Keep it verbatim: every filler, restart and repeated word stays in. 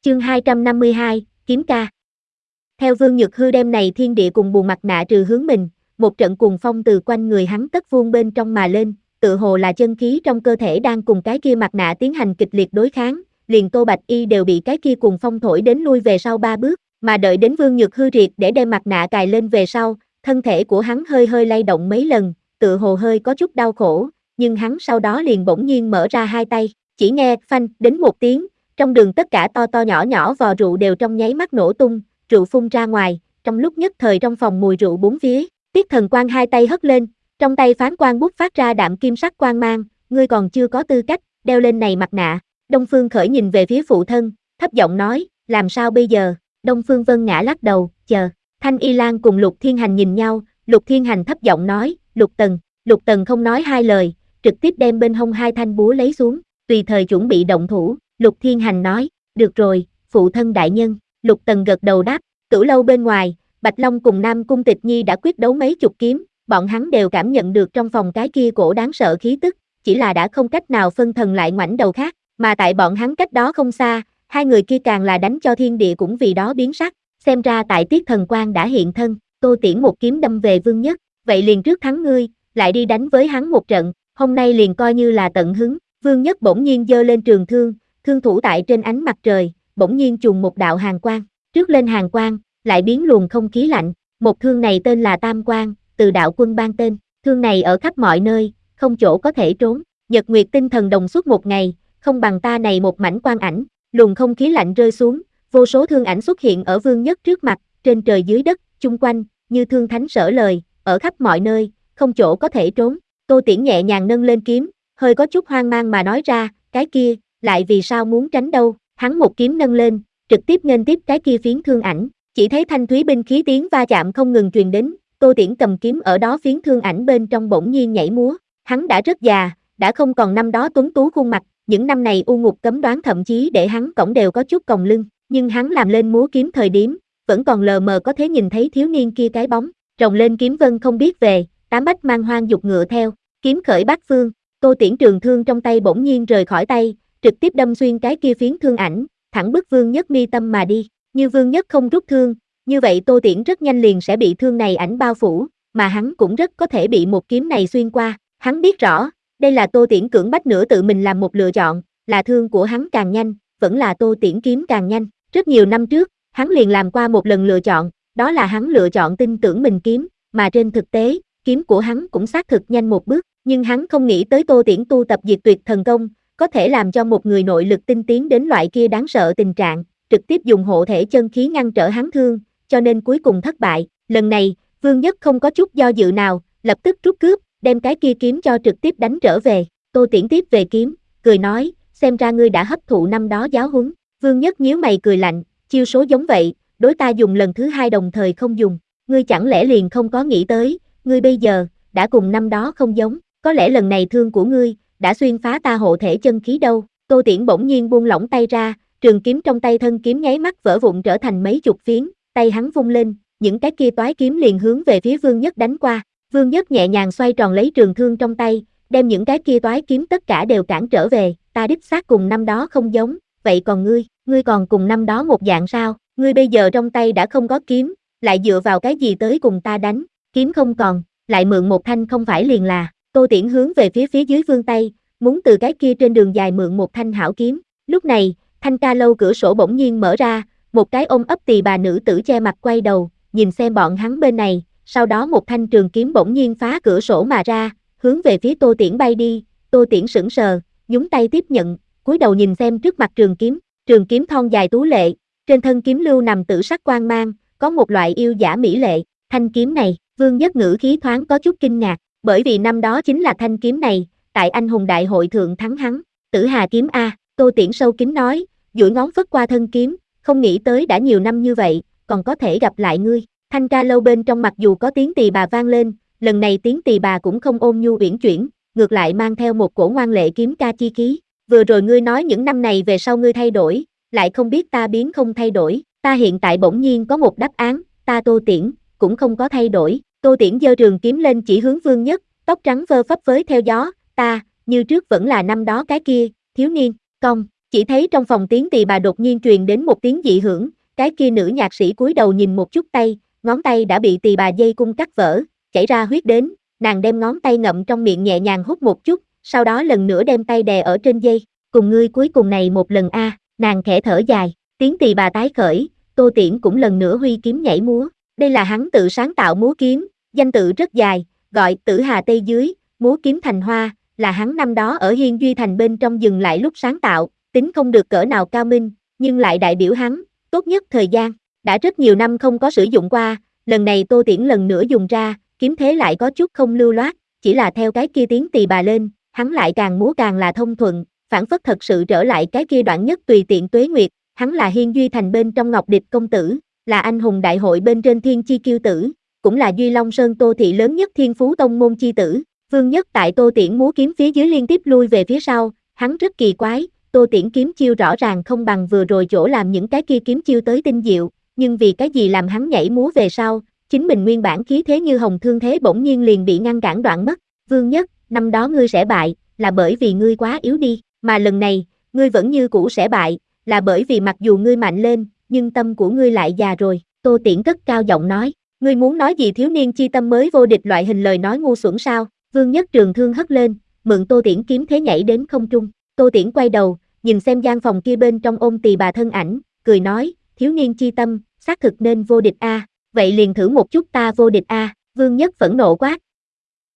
Chương hai trăm năm mươi hai, kiếm ca. Theo Vương Nhược Hư đêm này thiên địa cùng bùn mặt nạ trừ hướng mình, một trận cuồng phong từ quanh người hắn tất vuông bên trong mà lên, tự hồ là chân khí trong cơ thể đang cùng cái kia mặt nạ tiến hành kịch liệt đối kháng, liền Tô Bạch Y đều bị cái kia cuồng phong thổi đến lui về sau ba bước, mà đợi đến Vương Nhược Hư triệt để đem mặt nạ cài lên về sau, thân thể của hắn hơi hơi lay động mấy lần, tự hồ hơi có chút đau khổ, nhưng hắn sau đó liền bỗng nhiên mở ra hai tay, chỉ nghe phanh đến một tiếng. Trong đường tất cả to to nhỏ nhỏ vò rượu đều trong nháy mắt nổ tung, rượu phun ra ngoài, trong lúc nhất thời trong phòng mùi rượu bốn phía, Tiết Thần Quang hai tay hất lên, trong tay phán quang bút phát ra đạm kim sắc quang mang, ngươi còn chưa có tư cách, đeo lên này mặt nạ. Đông Phương Khởi nhìn về phía phụ thân, thấp giọng nói, làm sao bây giờ? Đông Phương Vân Ngã lắc đầu, chờ. Thanh Y Lan cùng Lục Thiên Hành nhìn nhau, Lục Thiên Hành thấp giọng nói, Lục Tần, Lục Tần không nói hai lời, trực tiếp đem bên hông hai thanh búa lấy xuống, tùy thời chuẩn bị động thủ. Lục Thiên Hành nói, được rồi, phụ thân đại nhân. Lục Tần gật đầu đáp, Cửu Lâu bên ngoài, Bạch Long cùng Nam Cung Tịch Nhi đã quyết đấu mấy chục kiếm, bọn hắn đều cảm nhận được trong phòng cái kia cổ đáng sợ khí tức, chỉ là đã không cách nào phân thần lại ngoảnh đầu khác, mà tại bọn hắn cách đó không xa, hai người kia càng là đánh cho thiên địa cũng vì đó biến sắc, xem ra tại Tiết Thần Quang đã hiện thân, Tô Tiễn một kiếm đâm về Vương Nhất, vậy liền trước thắng ngươi, lại đi đánh với hắn một trận, hôm nay liền coi như là tận hứng. Vương Nhất bỗng nhiên giơ lên trường thương, thương thủ tại trên ánh mặt trời, bỗng nhiên trùng một đạo hàn quang, trước lên hàn quang, lại biến luồng không khí lạnh, một thương này tên là Tam Quang, từ đạo quân ban tên, thương này ở khắp mọi nơi, không chỗ có thể trốn, nhật nguyệt tinh thần đồng suốt một ngày, không bằng ta này một mảnh quang ảnh, luồng không khí lạnh rơi xuống, vô số thương ảnh xuất hiện ở Vương Nhất trước mặt, trên trời dưới đất, chung quanh, như thương thánh sở lời, ở khắp mọi nơi, không chỗ có thể trốn. Tô Tiễn nhẹ nhàng nâng lên kiếm, hơi có chút hoang mang mà nói ra, cái kia, lại vì sao muốn tránh đâu, hắn một kiếm nâng lên, trực tiếp nghênh tiếp cái kia phiến thương ảnh, chỉ thấy thanh thúy binh khí tiếng va chạm không ngừng truyền đến, Tô Tiễn cầm kiếm ở đó phiến thương ảnh bên trong bỗng nhiên nhảy múa, hắn đã rất già, đã không còn năm đó tuấn tú khuôn mặt, những năm này u ngục cấm đoán thậm chí để hắn cõng đều có chút còng lưng, nhưng hắn làm lên múa kiếm thời điểm, vẫn còn lờ mờ có thể nhìn thấy thiếu niên kia cái bóng, rồng lên kiếm vân không biết về, tám bách mang hoang dục ngựa theo, kiếm khởi bát phương, Tô Tiễn trường thương trong tay bỗng nhiên rời khỏi tay, trực tiếp đâm xuyên cái kia phiến thương ảnh, thẳng bức Vương Nhất mi tâm mà đi, như Vương Nhất không rút thương, như vậy Tô Tiễn rất nhanh liền sẽ bị thương này ảnh bao phủ, mà hắn cũng rất có thể bị một kiếm này xuyên qua, hắn biết rõ, đây là Tô Tiễn cưỡng bách nửa tự mình làm một lựa chọn, là thương của hắn càng nhanh, vẫn là Tô Tiễn kiếm càng nhanh, rất nhiều năm trước, hắn liền làm qua một lần lựa chọn, đó là hắn lựa chọn tin tưởng mình kiếm, mà trên thực tế, kiếm của hắn cũng xác thực nhanh một bước, nhưng hắn không nghĩ tới Tô Tiễn tu tập diệt tuyệt thần công, có thể làm cho một người nội lực tinh tiến đến loại kia đáng sợ tình trạng, trực tiếp dùng hộ thể chân khí ngăn trở hắn thương, cho nên cuối cùng thất bại. Lần này, Vương Nhất không có chút do dự nào, lập tức rút cướp, đem cái kia kiếm cho trực tiếp đánh trở về. Tô Tiễn tiếp về kiếm, cười nói, xem ra ngươi đã hấp thụ năm đó giáo huấn. Vương Nhất nhíu mày cười lạnh, chiêu số giống vậy, đối ta dùng lần thứ hai đồng thời không dùng, ngươi chẳng lẽ liền không có nghĩ tới, ngươi bây giờ đã cùng năm đó không giống, có lẽ lần này thương của ngươi đã xuyên phá ta hộ thể chân khí đâu. Tô Tiễn bỗng nhiên buông lỏng tay ra, trường kiếm trong tay thân kiếm nháy mắt vỡ vụn trở thành mấy chục phiến, tay hắn vung lên, những cái kia toái kiếm liền hướng về phía Vương Nhất đánh qua. Vương Nhất nhẹ nhàng xoay tròn lấy trường thương trong tay, đem những cái kia toái kiếm tất cả đều cản trở về, ta đích xác cùng năm đó không giống, vậy còn ngươi, ngươi còn cùng năm đó một dạng sao, ngươi bây giờ trong tay đã không có kiếm, lại dựa vào cái gì tới cùng ta đánh, kiếm không còn, lại mượn một thanh không phải liền là. Tô Tiễn hướng về phía phía dưới vươn tay, muốn từ cái kia trên đường dài mượn một thanh hảo kiếm. Lúc này, thanh ca lâu cửa sổ bỗng nhiên mở ra, một cái ôm ấp tỳ bà nữ tử che mặt quay đầu, nhìn xem bọn hắn bên này, sau đó một thanh trường kiếm bỗng nhiên phá cửa sổ mà ra, hướng về phía Tô Tiễn bay đi. Tô Tiễn sững sờ, nhúng tay tiếp nhận, cúi đầu nhìn xem trước mặt trường kiếm, trường kiếm thon dài tú lệ, trên thân kiếm lưu nằm tử sắc quang mang, có một loại yêu dã mỹ lệ. Thanh kiếm này, Vương Nhất ngữ khí thoáng có chút kinh ngạc, bởi vì năm đó chính là thanh kiếm này, tại anh hùng đại hội thượng thắng hắn, Tử Hà kiếm a. Tô Tiễn sâu kín nói, duỗi ngón phất qua thân kiếm, không nghĩ tới đã nhiều năm như vậy, còn có thể gặp lại ngươi. Thanh ca lâu bên trong mặc dù có tiếng tỳ bà vang lên, lần này tiếng tỳ bà cũng không ôn nhu uyển chuyển, ngược lại mang theo một cổ ngoan lệ kiếm ca chi khí. Vừa rồi ngươi nói những năm này về sau ngươi thay đổi, lại không biết ta biến không thay đổi, ta hiện tại bỗng nhiên có một đáp án, ta Tô Tiễn, cũng không có thay đổi. Tô Tiễn giơ trường kiếm lên chỉ hướng Vương Nhất, tóc trắng phơ phấp với theo gió, ta, như trước vẫn là năm đó cái kia, thiếu niên, cong, Chỉ thấy trong phòng tiếng tỳ bà đột nhiên truyền đến một tiếng dị hưởng, cái kia nữ nhạc sĩ cúi đầu nhìn một chút tay, ngón tay đã bị tỳ bà dây cung cắt vỡ, chảy ra huyết đến, nàng đem ngón tay ngậm trong miệng nhẹ nhàng hút một chút, sau đó lần nữa đem tay đè ở trên dây, cùng ngươi cuối cùng này một lần a, nàng khẽ thở dài, tiếng tỳ bà tái khởi, Tô Tiễn cũng lần nữa huy kiếm nhảy múa, đây là hắn tự sáng tạo múa kiếm, danh tự rất dài, gọi Tử Hà Tây Dưới, múa kiếm thành hoa, là hắn năm đó ở Hiên Duy Thành bên trong dừng lại lúc sáng tạo, tính không được cỡ nào cao minh, nhưng lại đại biểu hắn, tốt nhất thời gian, đã rất nhiều năm không có sử dụng qua, lần này Tô Tiễn lần nữa dùng ra, kiếm thế lại có chút không lưu loát, chỉ là theo cái kia tiếng tỳ bà lên, hắn lại càng múa càng là thông thuận, phản phất thật sự trở lại cái kia đoạn nhất tùy tiện tuế nguyệt, hắn là Hiên Duy Thành bên trong Ngọc Địch công tử, là anh hùng đại hội bên trên thiên chi kiêu tử, cũng là Duy Long Sơn Tô thị lớn nhất thiên phú tông môn chi tử. Vương Nhất tại Tô Tiễn múa kiếm phía dưới liên tiếp lui về phía sau, hắn rất kỳ quái, Tô Tiễn kiếm chiêu rõ ràng không bằng vừa rồi chỗ làm những cái kia kiếm chiêu tới tinh diệu, nhưng vì cái gì làm hắn nhảy múa về sau, chính mình nguyên bản khí thế như hồng thương thế bỗng nhiên liền bị ngăn cản đoạn mất. Vương Nhất, năm đó ngươi sẽ bại, là bởi vì ngươi quá yếu đi, mà lần này, ngươi vẫn như cũ sẽ bại, là bởi vì mặc dù ngươi mạnh lên, nhưng tâm của ngươi lại già rồi. Tô Tiễn cất cao giọng nói, ngươi muốn nói gì thiếu niên chi tâm mới vô địch loại hình lời nói ngu xuẩn sao? Vương Nhất trường thương hất lên, mượn Tô Tiễn kiếm thế nhảy đến không trung. Tô Tiễn quay đầu, nhìn xem gian phòng kia bên trong ôm tỳ bà thân ảnh, cười nói, thiếu niên chi tâm, xác thực nên vô địch a, vậy liền thử một chút ta vô địch a. Vương Nhất phẫn nộ quát,